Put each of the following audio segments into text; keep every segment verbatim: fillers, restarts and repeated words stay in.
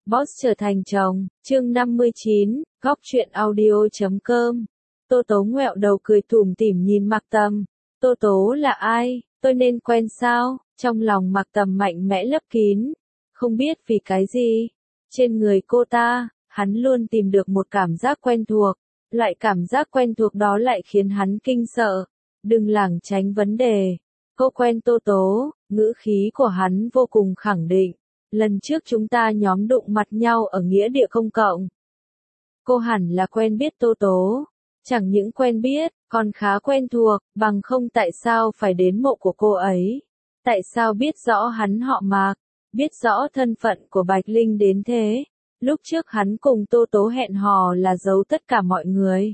Boss trở thành chồng, chương năm mươi chín, góc truyện audio chấm com. Tô Tố ngoẹo đầu cười tủm tỉm nhìn Mạc Tầm. Tô Tố là ai, tôi nên quen sao? Trong lòng Mạc Tầm mạnh mẽ lấp kín. Không biết vì cái gì. Trên người cô ta, hắn luôn tìm được một cảm giác quen thuộc. Loại cảm giác quen thuộc đó lại khiến hắn kinh sợ. Đừng lảng tránh vấn đề. Cô quen Tô Tố, ngữ khí của hắn vô cùng khẳng định. Lần trước chúng ta nhóm đụng mặt nhau ở nghĩa địa công cộng. Cô hẳn là quen biết Tô Tố. Chẳng những quen biết, còn khá quen thuộc, bằng không tại sao phải đến mộ của cô ấy. Tại sao biết rõ hắn họ Mạc, biết rõ thân phận của Bạch Linh đến thế. Lúc trước hắn cùng Tô Tố hẹn hò là giấu tất cả mọi người.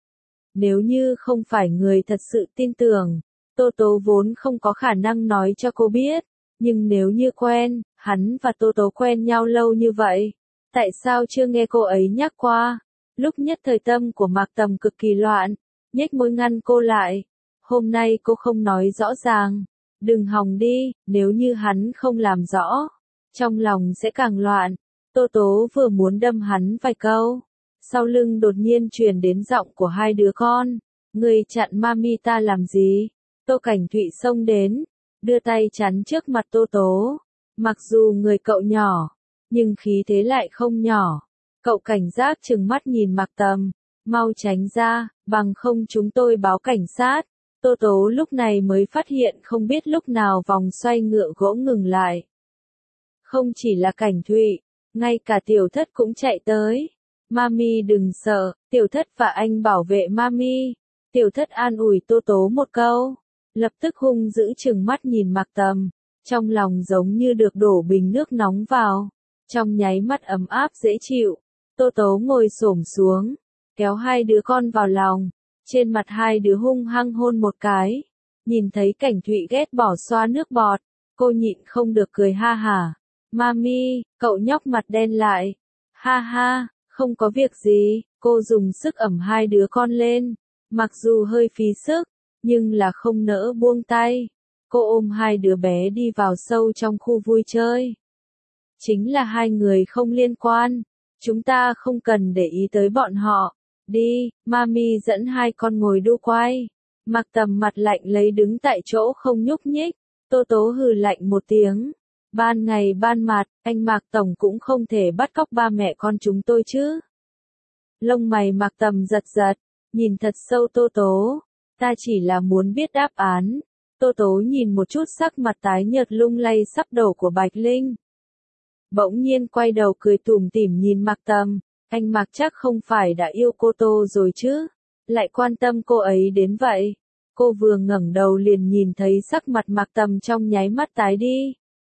Nếu như không phải người thật sự tin tưởng, Tô Tố vốn không có khả năng nói cho cô biết. Nhưng nếu như quen, hắn và Tô Tố quen nhau lâu như vậy, tại sao chưa nghe cô ấy nhắc qua? Lúc nhất thời tâm của Mạc Tầm cực kỳ loạn, nhếch môi ngăn cô lại. Hôm nay cô không nói rõ ràng, đừng hòng đi, nếu như hắn không làm rõ, trong lòng sẽ càng loạn. Tô Tố vừa muốn đâm hắn vài câu, sau lưng đột nhiên truyền đến giọng của hai đứa con. Người chặn mami ta làm gì? Tô Cảnh Thụy xông đến, đưa tay chắn trước mặt Tô Tố. Mặc dù người cậu nhỏ, nhưng khí thế lại không nhỏ. Cậu cảnh giác trừng mắt nhìn Mạc Tầm, mau tránh ra, bằng không chúng tôi báo cảnh sát. Tô Tố lúc này mới phát hiện không biết lúc nào vòng xoay ngựa gỗ ngừng lại. Không chỉ là Cảnh Thụy, ngay cả Tiểu Thất cũng chạy tới. Mami đừng sợ, Tiểu Thất và anh bảo vệ Mami. Tiểu Thất an ủi Tô Tố một câu, lập tức hung dữ trừng mắt nhìn Mạc Tầm, trong lòng giống như được đổ bình nước nóng vào, trong nháy mắt ấm áp dễ chịu. Tô Tố ngồi xổm xuống, kéo hai đứa con vào lòng, trên mặt hai đứa hung hăng hôn một cái. Nhìn thấy Cảnh Thụy ghét bỏ xoa nước bọt, cô nhịn không được cười ha hả. Mami, cậu nhóc mặt đen lại. Ha ha, không có việc gì, cô dùng sức ẩm hai đứa con lên, mặc dù hơi phí sức, nhưng là không nỡ buông tay. Cô ôm hai đứa bé đi vào sâu trong khu vui chơi. Chính là hai người không liên quan, chúng ta không cần để ý tới bọn họ. Đi, Mami dẫn hai con ngồi đu quay. Mạc Tầm mặt lạnh lấy đứng tại chỗ không nhúc nhích. Tô Tố hừ lạnh một tiếng. Ban ngày ban mặt, anh Mạc Tổng cũng không thể bắt cóc ba mẹ con chúng tôi chứ. Lông mày Mạc Tầm giật giật, nhìn thật sâu Tô Tố. Ta chỉ là muốn biết đáp án. Tô Tố nhìn một chút sắc mặt tái nhợt lung lay sắp đổ của Bạch Linh. Bỗng nhiên quay đầu cười tủm tỉm nhìn Mạc Tầm. Anh Mạc chắc không phải đã yêu cô Tô rồi chứ, lại quan tâm cô ấy đến vậy. Cô vừa ngẩng đầu liền nhìn thấy sắc mặt Mạc Tầm trong nháy mắt tái đi.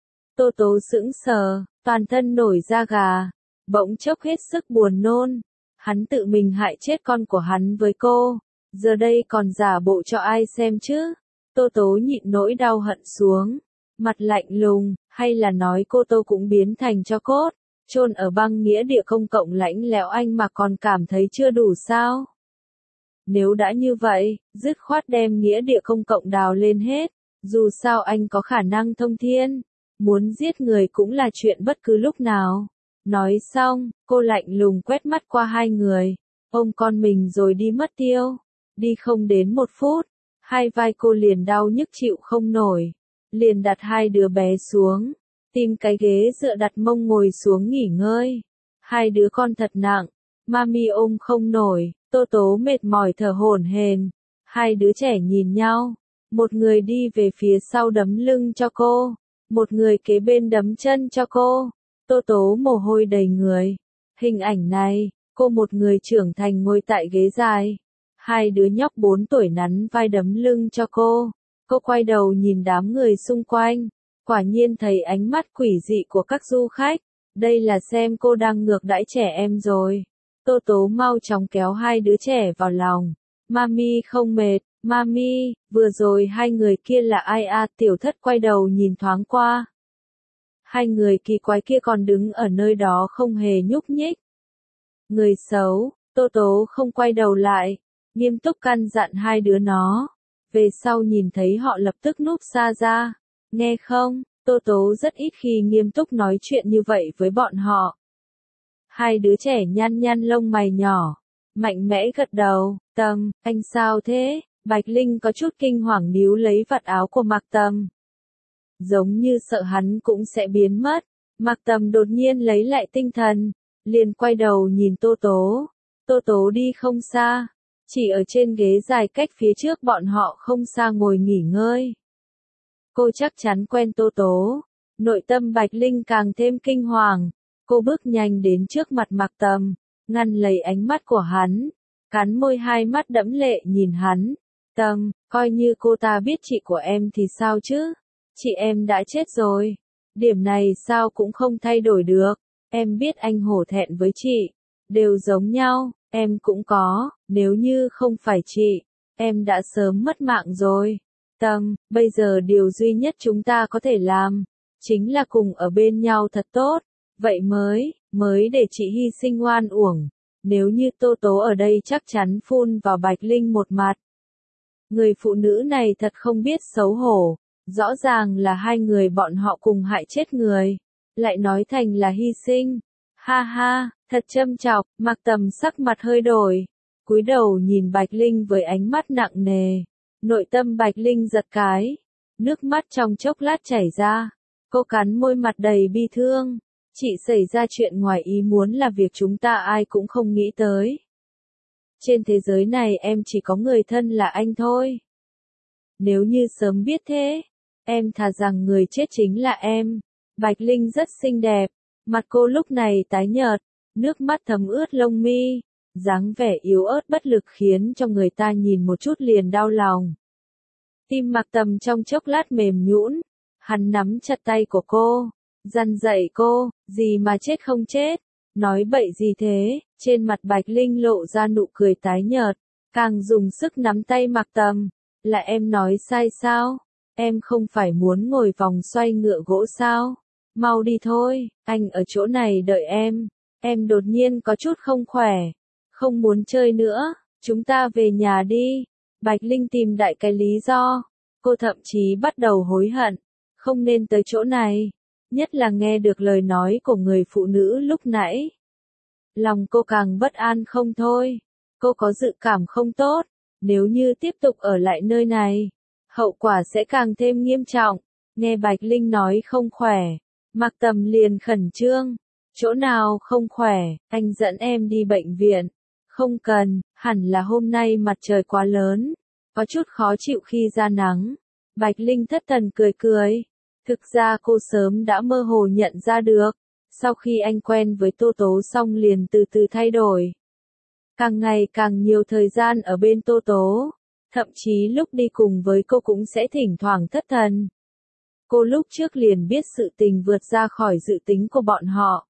Tô Tố sững sờ, toàn thân nổi da gà, bỗng chốc hết sức buồn nôn. Hắn tự mình hại chết con của hắn với cô, giờ đây còn giả bộ cho ai xem chứ. Tô Tố nhịn nỗi đau hận xuống, mặt lạnh lùng, hay là nói cô Tô cũng biến thành tro cốt, chôn ở băng nghĩa địa công cộng lãnh lẽo anh mà còn cảm thấy chưa đủ sao? Nếu đã như vậy, dứt khoát đem nghĩa địa công cộng đào lên hết, dù sao anh có khả năng thông thiên, muốn giết người cũng là chuyện bất cứ lúc nào. Nói xong, cô lạnh lùng quét mắt qua hai người, ôm con mình rồi đi mất tiêu. Đi không đến một phút, hai vai cô liền đau nhức chịu không nổi, liền đặt hai đứa bé xuống, tìm cái ghế dựa đặt mông ngồi xuống nghỉ ngơi. Hai đứa con thật nặng, Mami ôm không nổi. Tô Tố mệt mỏi thở hổn hển. Hai đứa trẻ nhìn nhau, một người đi về phía sau đấm lưng cho cô, một người kế bên đấm chân cho cô. Tô Tố mồ hôi đầy người. Hình ảnh này, cô một người trưởng thành ngồi tại ghế dài, hai đứa nhóc bốn tuổi nắn vai đấm lưng cho cô. Cô quay đầu nhìn đám người xung quanh, quả nhiên thấy ánh mắt quỷ dị của các du khách. Đây là xem cô đang ngược đãi trẻ em rồi. Tô Tố mau chóng kéo hai đứa trẻ vào lòng. Mami không mệt, Mami, vừa rồi hai người kia là ai à? Tiểu Thất quay đầu nhìn thoáng qua. Hai người kỳ quái kia còn đứng ở nơi đó không hề nhúc nhích. Người xấu, Tô Tố không quay đầu lại, nghiêm túc căn dặn hai đứa nó. Về sau nhìn thấy họ lập tức núp xa ra. Nghe không, Tô Tố rất ít khi nghiêm túc nói chuyện như vậy với bọn họ. Hai đứa trẻ nhăn nhăn lông mày nhỏ, mạnh mẽ gật đầu. Tâm, anh sao thế? Bạch Linh có chút kinh hoàng níu lấy vạt áo của Mạc Tâm. Giống như sợ hắn cũng sẽ biến mất. Mạc Tâm đột nhiên lấy lại tinh thần, liền quay đầu nhìn Tô Tố. Tô Tố đi không xa, chỉ ở trên ghế dài cách phía trước bọn họ không xa ngồi nghỉ ngơi. Cô chắc chắn quen Tô Tố. Nội tâm Bạch Linh càng thêm kinh hoàng. Cô bước nhanh đến trước mặt Mạc Tâm, ngăn lấy ánh mắt của hắn, cắn môi, hai mắt đẫm lệ nhìn hắn. Tâm, coi như cô ta biết chị của em thì sao chứ? Chị em đã chết rồi. Điểm này sao cũng không thay đổi được. Em biết anh hổ thẹn với chị. Đều giống nhau, em cũng có. Nếu như không phải chị, em đã sớm mất mạng rồi. Tâm, bây giờ điều duy nhất chúng ta có thể làm, chính là cùng ở bên nhau thật tốt. Vậy mới, mới để chị hy sinh oan uổng. Nếu như Tô Tố ở đây chắc chắn phun vào Bạch Linh một mặt. Người phụ nữ này thật không biết xấu hổ. Rõ ràng là hai người bọn họ cùng hại chết người. Lại nói thành là hy sinh. Ha ha, thật châm chọc. Mạc Tâm sắc mặt hơi đổi. Cúi đầu nhìn Bạch Linh với ánh mắt nặng nề. Nội tâm Bạch Linh giật cái. Nước mắt trong chốc lát chảy ra. Cô cắn môi, mặt đầy bi thương. Chị xảy ra chuyện ngoài ý muốn là việc chúng ta ai cũng không nghĩ tới. Trên thế giới này em chỉ có người thân là anh thôi. Nếu như sớm biết thế, em thà rằng người chết chính là em. Bạch Linh rất xinh đẹp, mặt cô lúc này tái nhợt, nước mắt thấm ướt lông mi, dáng vẻ yếu ớt bất lực khiến cho người ta nhìn một chút liền đau lòng. Tim Mạc Tâm trong chốc lát mềm nhũn, hắn nắm chặt tay của cô, dằn dạy cô, gì mà chết không chết, nói bậy gì thế? Trên mặt Bạch Linh lộ ra nụ cười tái nhợt, càng dùng sức nắm tay Mạc Tâm. Là em nói sai sao? Em không phải muốn ngồi vòng xoay ngựa gỗ sao? Mau đi thôi, anh ở chỗ này đợi em. Em đột nhiên có chút không khỏe, không muốn chơi nữa, chúng ta về nhà đi. Bạch Linh tìm đại cái lý do, cô thậm chí bắt đầu hối hận, không nên tới chỗ này, nhất là nghe được lời nói của người phụ nữ lúc nãy. Lòng cô càng bất an không thôi, cô có dự cảm không tốt, nếu như tiếp tục ở lại nơi này, hậu quả sẽ càng thêm nghiêm trọng. Nghe Bạch Linh nói không khỏe, Mạc Tâm liền khẩn trương. Chỗ nào không khỏe, anh dẫn em đi bệnh viện. Không cần, hẳn là hôm nay mặt trời quá lớn, có chút khó chịu khi ra nắng. Bạch Linh thất thần cười cười. Thực ra cô sớm đã mơ hồ nhận ra được, sau khi anh quen với Tô Tố xong liền từ từ thay đổi. Càng ngày càng nhiều thời gian ở bên Tô Tố, thậm chí lúc đi cùng với cô cũng sẽ thỉnh thoảng thất thần. Cô lúc trước liền biết sự tình vượt ra khỏi dự tính của bọn họ.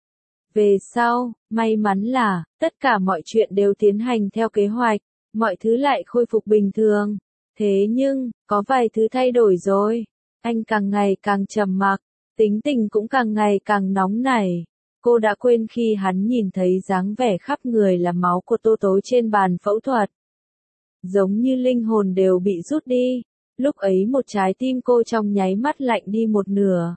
Về sau, may mắn là, tất cả mọi chuyện đều tiến hành theo kế hoạch, mọi thứ lại khôi phục bình thường. Thế nhưng, có vài thứ thay đổi rồi. Anh càng ngày càng trầm mặc, tính tình cũng càng ngày càng nóng nảy. Cô đã quên khi hắn nhìn thấy dáng vẻ khắp người là máu của Tô Tố trên bàn phẫu thuật. Giống như linh hồn đều bị rút đi. Lúc ấy một trái tim cô trong nháy mắt lạnh đi một nửa.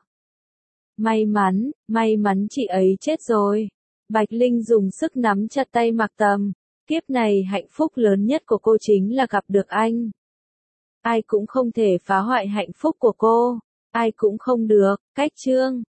May mắn, may mắn chị ấy chết rồi. Bạch Linh dùng sức nắm chặt tay Mạc Tâm. Kiếp này hạnh phúc lớn nhất của cô chính là gặp được anh. Ai cũng không thể phá hoại hạnh phúc của cô. Ai cũng không được. Cách chương